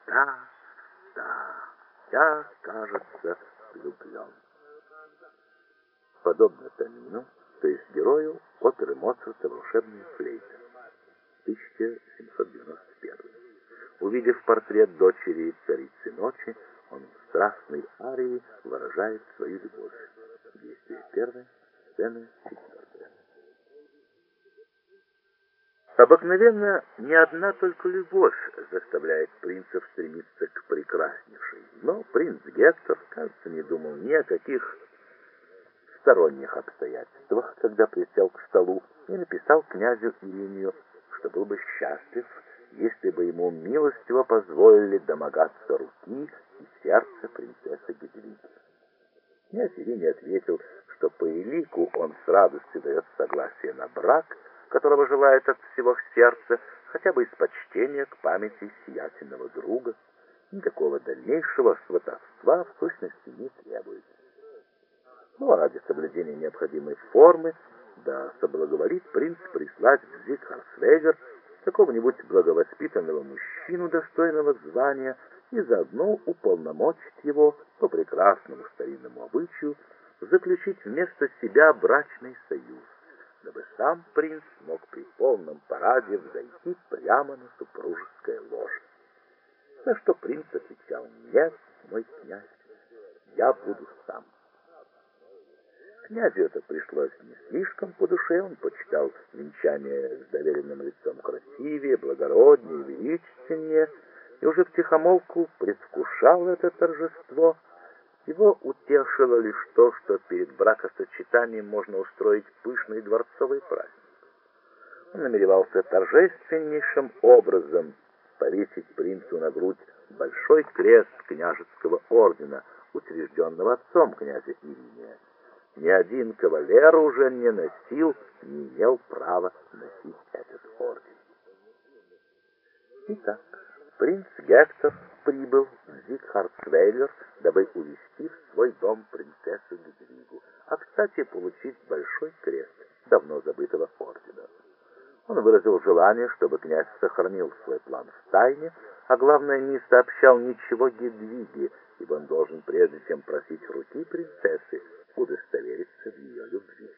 Да, да, я, кажется, влюблен. Подобно Тамину, то есть герою оперы Моцарта «Волшебная флейта», 1791. Увидев портрет дочери царицы ночи, он в страстной арии выражает свою любовь. Действие первое, сцена четвертая. Обыкновенно не одна только любовь заставляет принцев стремиться к прекраснейшей, но принц Гектор, кажется, не думал ни о каких сторонних обстоятельствах, когда присел к столу и написал князю Иринию, что был бы счастлив, если бы ему милостиво позволили домогаться руки и сердца принцессы Гедвиги. Князь Ириний ответил, что по элику он с радостью дает согласие на брак, которого желает от всего сердца, хотя бы из почтения к памяти сиятельного друга. Никакого дальнейшего сватовства в сущности не требуется. Ну, а ради соблюдения необходимой формы, да соблаговолит принц прислать в Зигхарсвегер какого-нибудь благовоспитанного мужчину достойного звания и заодно уполномочить его по прекрасному старинному обычаю заключить вместо себя брачный союз, дабы сам принц мог при полном параде взойти прямо на супружеское ложе. На что принц отвечал: «Нет, мой князь, я буду сам». Князю это пришлось не слишком по душе, он почитал венчание с доверенным лицом красивее, благороднее, величественнее, и уже втихомолку предвкушал это торжество. Его утешило лишь то, что перед бракосочетанием можно устроить пышный дворцовый праздник. Он намеревался торжественнейшим образом повесить принцу на грудь большой крест княжеского ордена, учрежденного отцом князя Ириния. Ни один кавалер уже не носил, не имел права носить этот орден. Итак, принц Гектор прибыл в Зигхарсвейлер, дабы увезти в свой дом принцессу Гедвигу, а, кстати, получить большой крест давно забытого ордена. Он выразил желание, чтобы князь сохранил свой план в тайне, а главное, не сообщал ничего Гедвиге, ибо он должен, прежде чем просить руки принцессы, удостовериться в ее любви.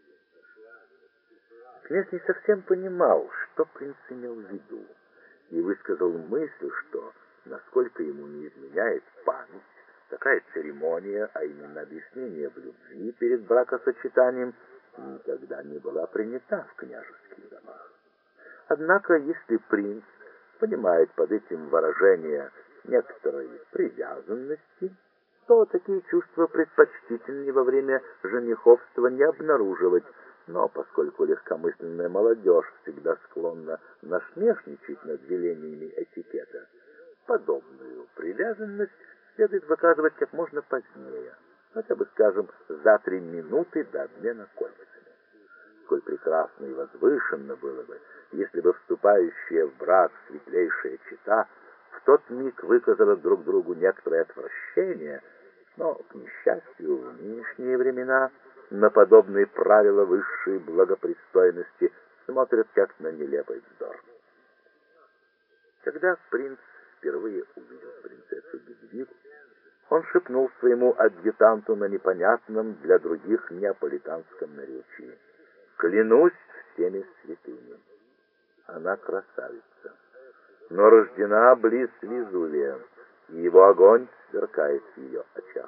Князь не совсем понимал, что принц имел в виду, и высказал мысль, что, насколько ему не изменяет память, такая церемония, а именно объяснение в любви перед бракосочетанием, никогда не была принята в княжеских домах. Однако, если принц понимает под этим выражение некоторой привязанности, то такие чувства предпочтительнее во время жениховства не обнаруживать, но поскольку легкомысленная молодежь всегда склонна насмешничать над велениями этикета, подобную привязанность следует выказывать как можно позднее, хотя бы, скажем, за 3 минуты до обмена кольцами. Сколь прекрасно и возвышенно было бы, если бы вступающая в брак светлейшая чета в тот миг выказала друг другу некоторое отвращение, но, к несчастью, в нынешние времена на подобные правила высшей благопристойности смотрят как на нелепый вздор. Когда принц впервые увидел принцессу Гедвигу, он шепнул своему адъютанту на непонятном для других неаполитанском наречии: «Клянусь всеми святыми, она красавица, но рождена близ Везувия, и его огонь сверкает в ее очах».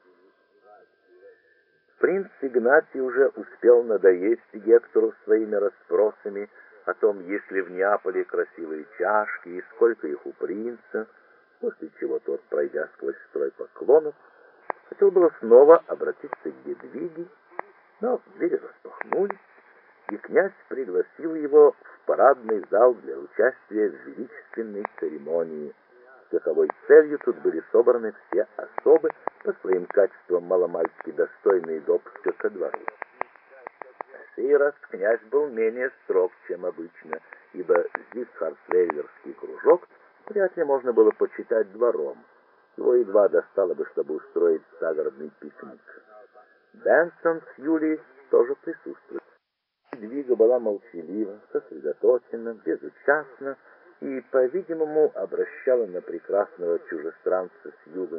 Принц Игнатий уже успел надоесть Гектору своими расспросами о том, есть ли в Неаполе красивые чашки и сколько их у принца, после чего тот, пройдя сквозь строй поклонов, хотел было снова обратиться к Гедвиге, но двери распахнулись, и князь пригласил его в парадный зал для участия в величественной церемонии. Каковой целью тут были собраны все особы, по своим качествам маломальски достойные допуска ко двору. На сей раз князь был менее строг, чем обычно, ибо Зигхарсвейлерский кружок вряд ли можно было почитать двором. Его едва достало бы, чтобы устроить загородный пикник. Бенсон с Юлией тоже присутствует. Гедвига была молчалива, сосредоточена, безучастна, и, по-видимому, обращала на прекрасного чужестранца с юга